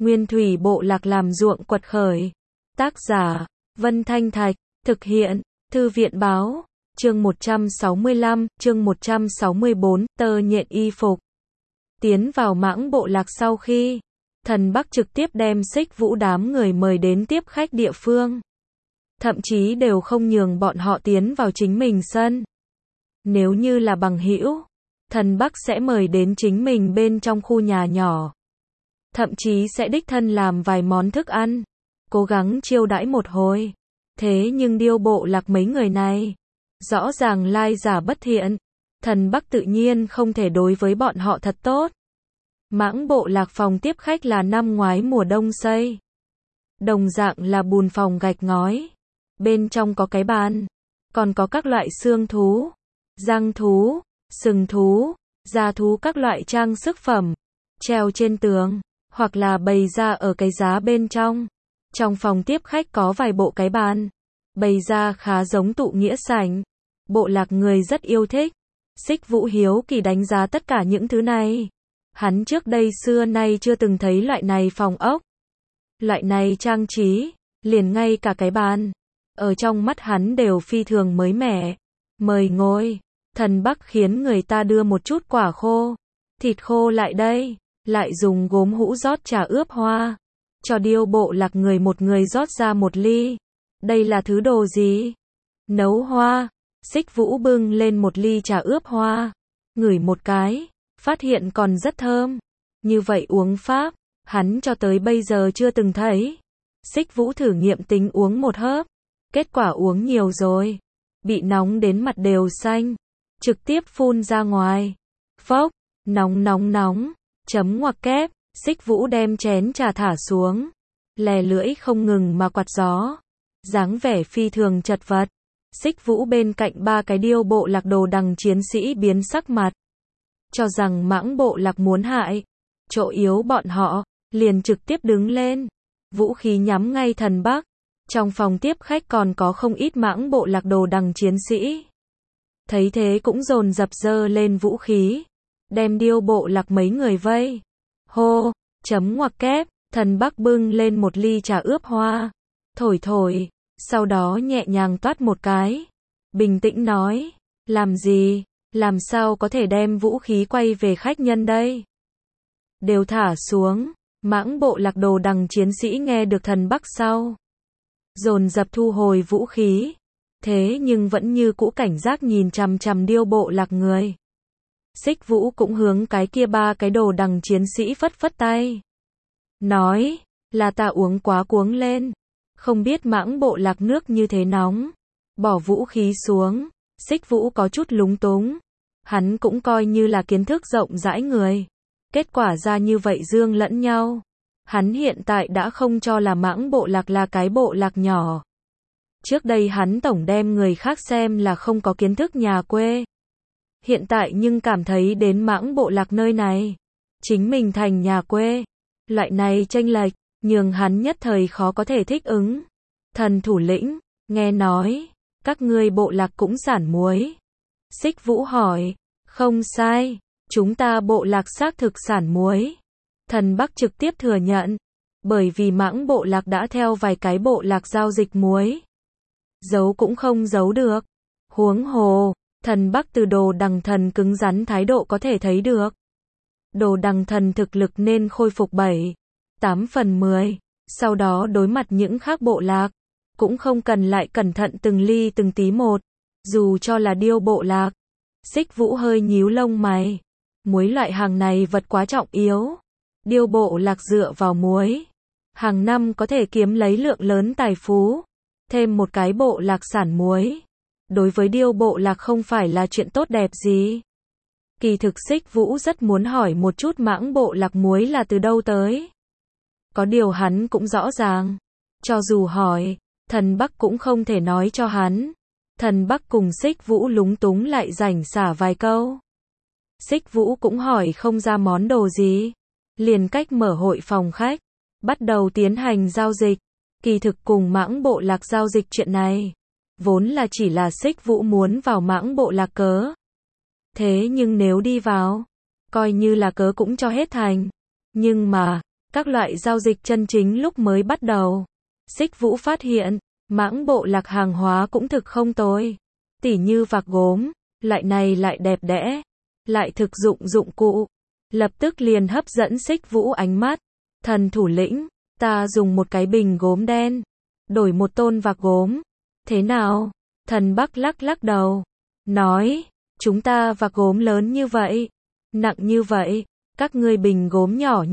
Nguyên thủy bộ lạc làm ruộng quật khởi. Tác giả, Vân Thanh Thạch, thực hiện, Thư viện báo, chương 165, chương 164, tơ nhện y phục. Tiến vào Mãng bộ lạc sau khi, Thần Bắc trực tiếp đem Xích Vũ đám người mời đến tiếp khách địa phương. Thậm chí đều không nhường bọn họ tiến vào chính mình sân. Nếu như là bằng hữu, Thần Bắc sẽ mời đến chính mình bên trong khu nhà nhỏ. Thậm chí sẽ đích thân làm vài món thức ăn, cố gắng chiêu đãi một hồi. Thế nhưng Điêu bộ lạc mấy người này, rõ ràng lai giả bất thiện. Thần Bắc tự nhiên không thể đối với bọn họ thật tốt. Mãng bộ lạc phòng tiếp khách là năm ngoái mùa đông xây. Đồng dạng là bùn phòng gạch ngói. Bên trong có cái bàn, còn có các loại xương thú, răng thú, sừng thú, da thú các loại trang sức phẩm, treo trên tường, hoặc là bày ra ở cái giá bên trong. Trong phòng tiếp khách có vài bộ cái bàn, bày ra khá giống tụ nghĩa sảnh. Bộ lạc người rất yêu thích. Xích Vũ hiếu kỳ đánh giá tất cả những thứ này. Hắn trước đây xưa nay chưa từng thấy loại này phòng ốc. Loại này trang trí, liền ngay cả cái bàn, ở trong mắt hắn đều phi thường mới mẻ. Mời ngồi. Thần Bắc khiến người ta đưa một chút quả khô, thịt khô lại đây, lại dùng gốm hũ rót trà ướp hoa. Cho Điêu bộ lạc người một người rót ra một ly. Đây là thứ đồ gì? Nấu hoa. Xích Vũ bưng lên một ly trà ướp hoa, ngửi một cái, phát hiện còn rất thơm. Như vậy uống pháp, hắn cho tới bây giờ chưa từng thấy. Xích Vũ thử nghiệm tính uống một hớp, kết quả uống nhiều rồi, bị nóng đến mặt đều xanh, trực tiếp phun ra ngoài. Phốc, nóng, chấm ngoặc kép. Xích Vũ đem chén trà thả xuống, lè lưỡi không ngừng mà quạt gió, dáng vẻ phi thường chật vật. Xích Vũ bên cạnh ba cái Điêu bộ lạc đồ đằng chiến sĩ biến sắc mặt, cho rằng Mãng bộ lạc muốn hại chỗ yếu bọn họ, liền trực tiếp đứng lên, vũ khí nhắm ngay Thần Bắc. Trong phòng tiếp khách còn có không ít Mãng bộ lạc đồ đằng chiến sĩ. Thấy thế cũng dồn dập giơ lên vũ khí, đem Điêu bộ lạc mấy người vây. Hô, chấm ngoặc kép. Thần Bắc bưng lên một ly trà ướp hoa, thổi, sau đó nhẹ nhàng toát một cái, bình tĩnh nói, làm gì, làm sao có thể đem vũ khí quay về khách nhân đây? Đều thả xuống. Mãng bộ lạc đồ đằng chiến sĩ nghe được Thần Bắc sau, dồn dập thu hồi vũ khí, thế nhưng vẫn như cũ cảnh giác nhìn chằm chằm Điêu bộ lạc người. Xích Vũ cũng hướng cái kia ba cái đồ đằng chiến sĩ phất phất tay, nói, là ta uống quá cuống lên, không biết Mãng bộ lạc nước như thế nóng. Bỏ vũ khí xuống, Xích Vũ có chút lúng túng. Hắn cũng coi như là kiến thức rộng rãi người, kết quả ra như vậy dương lẫn nhau. Hắn hiện tại đã không cho là Mãng bộ lạc là cái bộ lạc nhỏ. Trước đây hắn tổng đem người khác xem là không có kiến thức nhà quê. Hiện tại nhưng cảm thấy đến Mãng bộ lạc nơi này, chính mình thành nhà quê. Loại này chênh lệch, nhường hắn nhất thời khó có thể thích ứng. Thần thủ lĩnh, nghe nói, các ngươi bộ lạc cũng sản muối. Xích Vũ hỏi, không sai, chúng ta bộ lạc xác thực sản muối. Thần Bắc trực tiếp thừa nhận, bởi vì Mãng bộ lạc đã theo vài cái bộ lạc giao dịch muối. Giấu cũng không giấu được. Huống hồ, Thần Bắc từ đồ đằng thần cứng rắn thái độ có thể thấy được. Đồ đằng thần thực lực nên khôi phục 7-8 phần 10, sau đó đối mặt những khác bộ lạc, cũng không cần lại cẩn thận từng ly từng tí một, dù cho là Điêu bộ lạc. Xích Vũ hơi nhíu lông mày, muối loại hàng này vật quá trọng yếu. Điêu bộ lạc dựa vào muối, hàng năm có thể kiếm lấy lượng lớn tài phú, thêm một cái bộ lạc sản muối, đối với Điêu bộ lạc không phải là chuyện tốt đẹp gì. Kỳ thực Xích Vũ rất muốn hỏi một chút Mãng bộ lạc muối là từ đâu tới. Có điều hắn cũng rõ ràng, cho dù hỏi, Thần Bắc cũng không thể nói cho hắn. Thần Bắc cùng Xích Vũ lúng túng lại rảnh xả vài câu. Xích Vũ cũng hỏi không ra món đồ gì, liền cách mở hội phòng khách, bắt đầu tiến hành giao dịch. Kỳ thực cùng Mãng bộ lạc giao dịch chuyện này, vốn là chỉ là Xích Vũ muốn vào Mãng bộ lạc cớ. Thế nhưng nếu đi vào, coi như là cớ cũng cho hết thành. Nhưng mà, các loại giao dịch chân chính lúc mới bắt đầu. Xích Vũ phát hiện, mãng bộ lạc hàng hóa cũng thực không tồi. Tỉ như vạc gốm, loại này lại đẹp đẽ, lại thực dụng dụng cụ. Lập tức liền hấp dẫn Xích Vũ ánh mắt. Thần thủ lĩnh, ta dùng một cái bình gốm đen, đổi một tôn vạc gốm. Thế nào? Thần Bắc lắc lắc đầu, nói, chúng ta vạc gốm lớn như vậy, nặng như vậy, các ngươi bình gốm nhỏ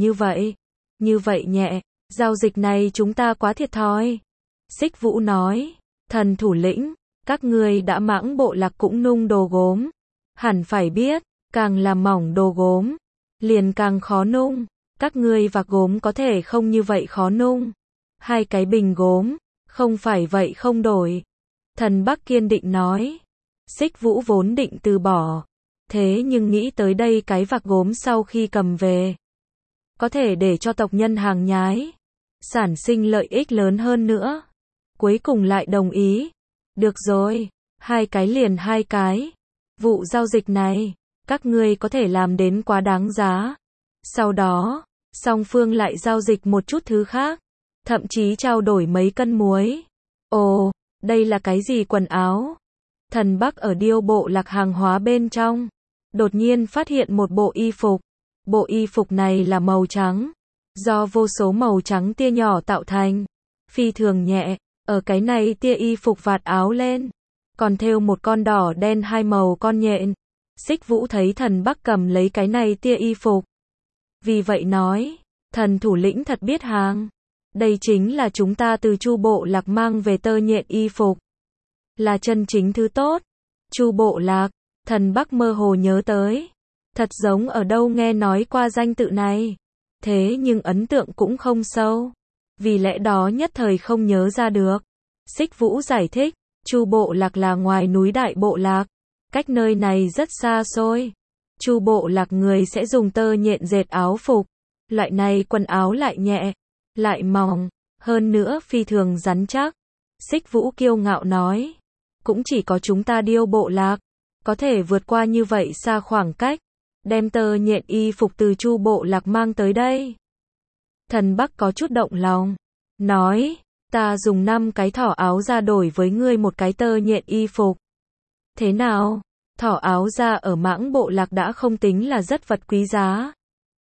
như vậy nhẹ, giao dịch này chúng ta quá thiệt thòi. Xích Vũ nói, thần thủ lĩnh, các ngươi đã mãng bộ lạc cũng nung đồ gốm, hẳn phải biết, càng làm mỏng đồ gốm, liền càng khó nung, các ngươi vạc gốm có thể không như vậy khó nung. 2 cái bình gốm, không phải vậy không đổi. Thần Bắc kiên định nói. Xích Vũ vốn định từ bỏ, thế nhưng nghĩ tới đây cái vạc gốm sau khi cầm về, có thể để cho tộc nhân hàng nhái, sản sinh lợi ích lớn hơn nữa. Cuối cùng lại đồng ý. Được rồi, 2 cái liền 2 cái. Vụ giao dịch này, các ngươi có thể làm đến quá đáng giá. Sau đó, song phương lại giao dịch một chút thứ khác, thậm chí trao đổi mấy cân muối. Ồ, đây là cái gì quần áo? Thần Bắc ở điêu bộ lạc hàng hóa bên trong, đột nhiên phát hiện một bộ y phục. Bộ y phục này là màu trắng, do vô số màu trắng tia nhỏ tạo thành, phi thường nhẹ, ở cái này tia y phục vạt áo lên, còn thêu một con đỏ đen 2 màu con nhện. Xích Vũ thấy thần Bắc cầm lấy cái này tia y phục. Vì vậy nói, thần thủ lĩnh thật biết hàng. Đây chính là chúng ta từ Chu bộ lạc mang về tơ nhện y phục. Là chân chính thứ tốt. Chu bộ lạc, thần Bắc mơ hồ nhớ tới. Thật giống ở đâu nghe nói qua danh tự này. Thế nhưng ấn tượng cũng không sâu. Vì lẽ đó nhất thời không nhớ ra được. Xích Vũ giải thích, Chu bộ lạc là ngoài núi Đại bộ lạc. Cách nơi này rất xa xôi. Chu bộ lạc người sẽ dùng tơ nhện dệt áo phục. Loại này quần áo lại nhẹ, lại mỏng, hơn nữa phi thường rắn chắc. Xích Vũ kiêu ngạo nói, cũng chỉ có chúng ta điêu bộ lạc, có thể vượt qua như vậy xa khoảng cách, đem tơ nhện y phục từ Chu bộ lạc mang tới đây. Thần Bắc có chút động lòng, nói, ta dùng 5 cái thỏ áo ra đổi với ngươi một cái tơ nhện y phục. Thế nào? Thỏ áo da ở mãng bộ lạc đã không tính là rất vật quý giá.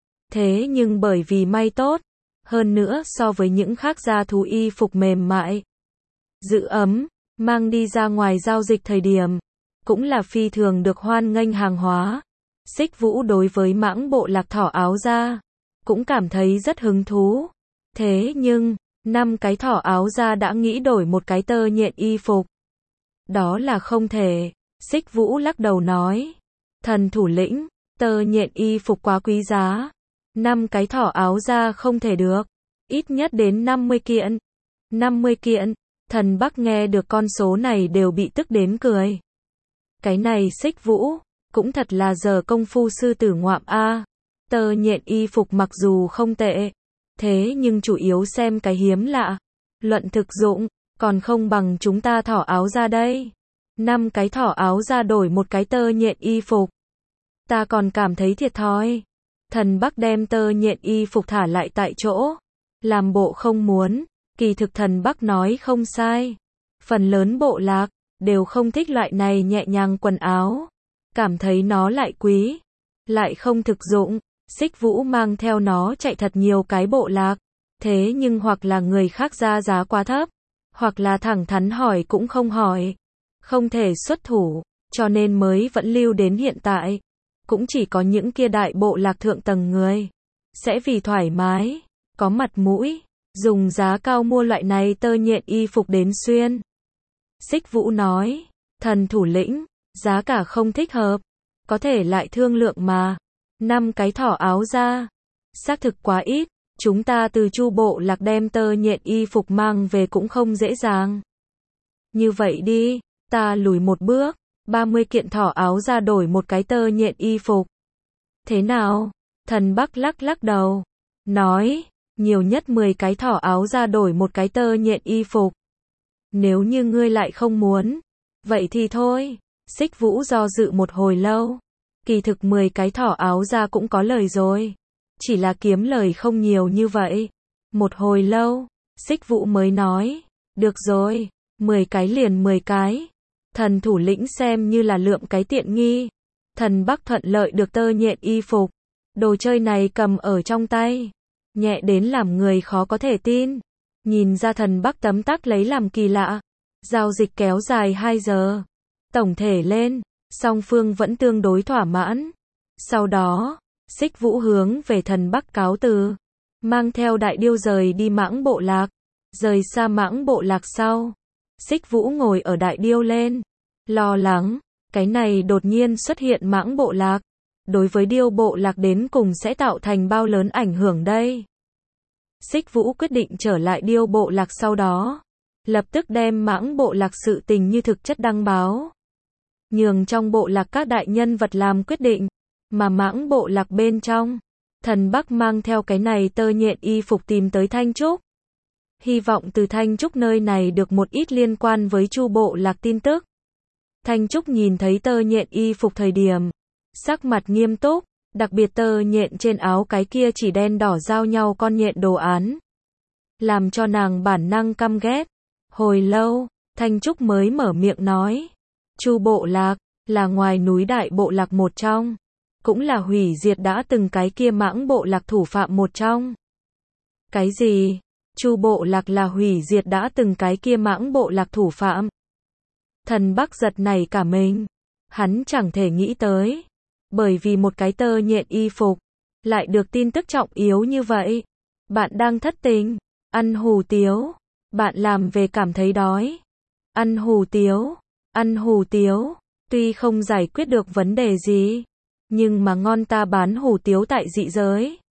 Thế nhưng bởi vì may tốt, hơn nữa so với những khác da thú y phục mềm mại, giữ ấm, mang đi ra ngoài giao dịch thời điểm, cũng là phi thường được hoan nghênh hàng hóa. Xích Vũ đối với mãng bộ lạc thỏ áo da, cũng cảm thấy rất hứng thú. Thế nhưng, 5 cái thỏ áo da đã nghĩ đổi một cái tơ nhện y phục. Đó là không thể. Xích Vũ lắc đầu nói, thần thủ lĩnh, tơ nhện y phục quá quý giá. 5 cái thỏ áo da không thể được. Ít nhất đến 50 kiện. 50 kiện. Thần Bắc nghe được con số này đều bị tức đến cười. Cái này Xích Vũ, cũng thật là giờ công phu sư tử ngoạm a. Tơ nhện y phục mặc dù không tệ, thế nhưng chủ yếu xem cái hiếm lạ. Luận thực dụng, còn không bằng chúng ta thỏ áo da đây. 5 cái thỏ áo da đổi một cái tơ nhện y phục. Ta còn cảm thấy thiệt thòi. Thần Bắc đem tơ nhện y phục thả lại tại chỗ, làm bộ không muốn. Kỳ thực thần Bắc nói không sai. Phần lớn bộ lạc đều không thích loại này nhẹ nhàng quần áo, cảm thấy nó lại quý, lại không thực dụng. Xích Vũ mang theo nó chạy thật nhiều cái bộ lạc, thế nhưng hoặc là người khác ra giá quá thấp, hoặc là thẳng thắn hỏi cũng không hỏi, không thể xuất thủ, cho nên mới vẫn lưu đến hiện tại. Cũng chỉ có những kia đại bộ lạc thượng tầng người sẽ vì thoải mái, có mặt mũi, dùng giá cao mua loại này tơ nhện y phục đến xuyên. Xích Vũ nói, thần thủ lĩnh, giá cả không thích hợp, có thể lại thương lượng mà. 5 cái thỏ áo da, xác thực quá ít, chúng ta từ Chu bộ lạc đem tơ nhện y phục mang về cũng không dễ dàng. Như vậy đi, ta lùi một bước, 30 kiện thỏ áo da đổi một cái tơ nhện y phục. Thế nào? Thần Bắc lắc lắc đầu, nói, nhiều nhất 10 cái thỏ áo da đổi một cái tơ nhện y phục. Nếu như ngươi lại không muốn, vậy thì thôi. Xích Vũ do dự một hồi lâu. Kỳ thực 10 cái thỏ áo da cũng có lời rồi. chỉ là kiếm lời không nhiều như vậy. Một hồi lâu, Xích Vũ mới nói, được rồi, 10 cái liền 10 cái. Thần thủ lĩnh xem như là lượm cái tiện nghi. Thần Bắc thuận lợi được tơ nhện y phục. Đồ chơi này cầm ở trong tay, nhẹ đến làm người khó có thể tin. Nhìn ra thần Bắc tấm tắc lấy làm kỳ lạ. Giao dịch kéo dài 2 giờ. Tổng thể lên, song phương vẫn tương đối thỏa mãn. Sau đó, Xích Vũ hướng về thần Bắc cáo từ, mang theo đại điêu rời đi Mãng Bộ Lạc. Rời xa Mãng Bộ Lạc sau, Xích Vũ ngồi ở đại điêu lên, lo lắng, cái này đột nhiên xuất hiện Mãng Bộ Lạc, đối với điêu bộ lạc đến cùng sẽ tạo thành bao lớn ảnh hưởng đây. Xích Vũ quyết định trở lại điêu bộ lạc sau đó, lập tức đem Mãng Bộ Lạc sự tình như thực chất đăng báo. Nhường trong bộ lạc các đại nhân vật làm quyết định, mà Mãng Bộ Lạc bên trong, thần Bắc mang theo cái này tơ nhện y phục tìm tới Thanh Trúc. Hy vọng từ Thanh Trúc nơi này được một ít liên quan với Chu bộ lạc tin tức. Thanh Trúc nhìn thấy tơ nhện y phục thời điểm, sắc mặt nghiêm túc, đặc biệt tơ nhện trên áo cái kia chỉ đen đỏ giao nhau con nhện đồ án, làm cho nàng bản năng căm ghét. Hồi lâu, Thanh Trúc mới mở miệng nói, Chu bộ lạc là ngoài núi đại bộ lạc một trong, cũng là hủy diệt đã từng cái kia Mãng Bộ Lạc thủ phạm một trong. Cái gì? Chu bộ lạc là hủy diệt đã từng cái kia Mãng Bộ Lạc thủ phạm? Thần Bắc giật nảy cả mình, hắn chẳng thể nghĩ tới, bởi vì một cái tơ nhện y phục, lại được tin tức trọng yếu như vậy. Bạn đang thất tình, ăn hủ tiếu, bạn làm về cảm thấy đói, ăn hủ tiếu, tuy không giải quyết được vấn đề gì, nhưng mà ngon ta bán hủ tiếu tại dị giới.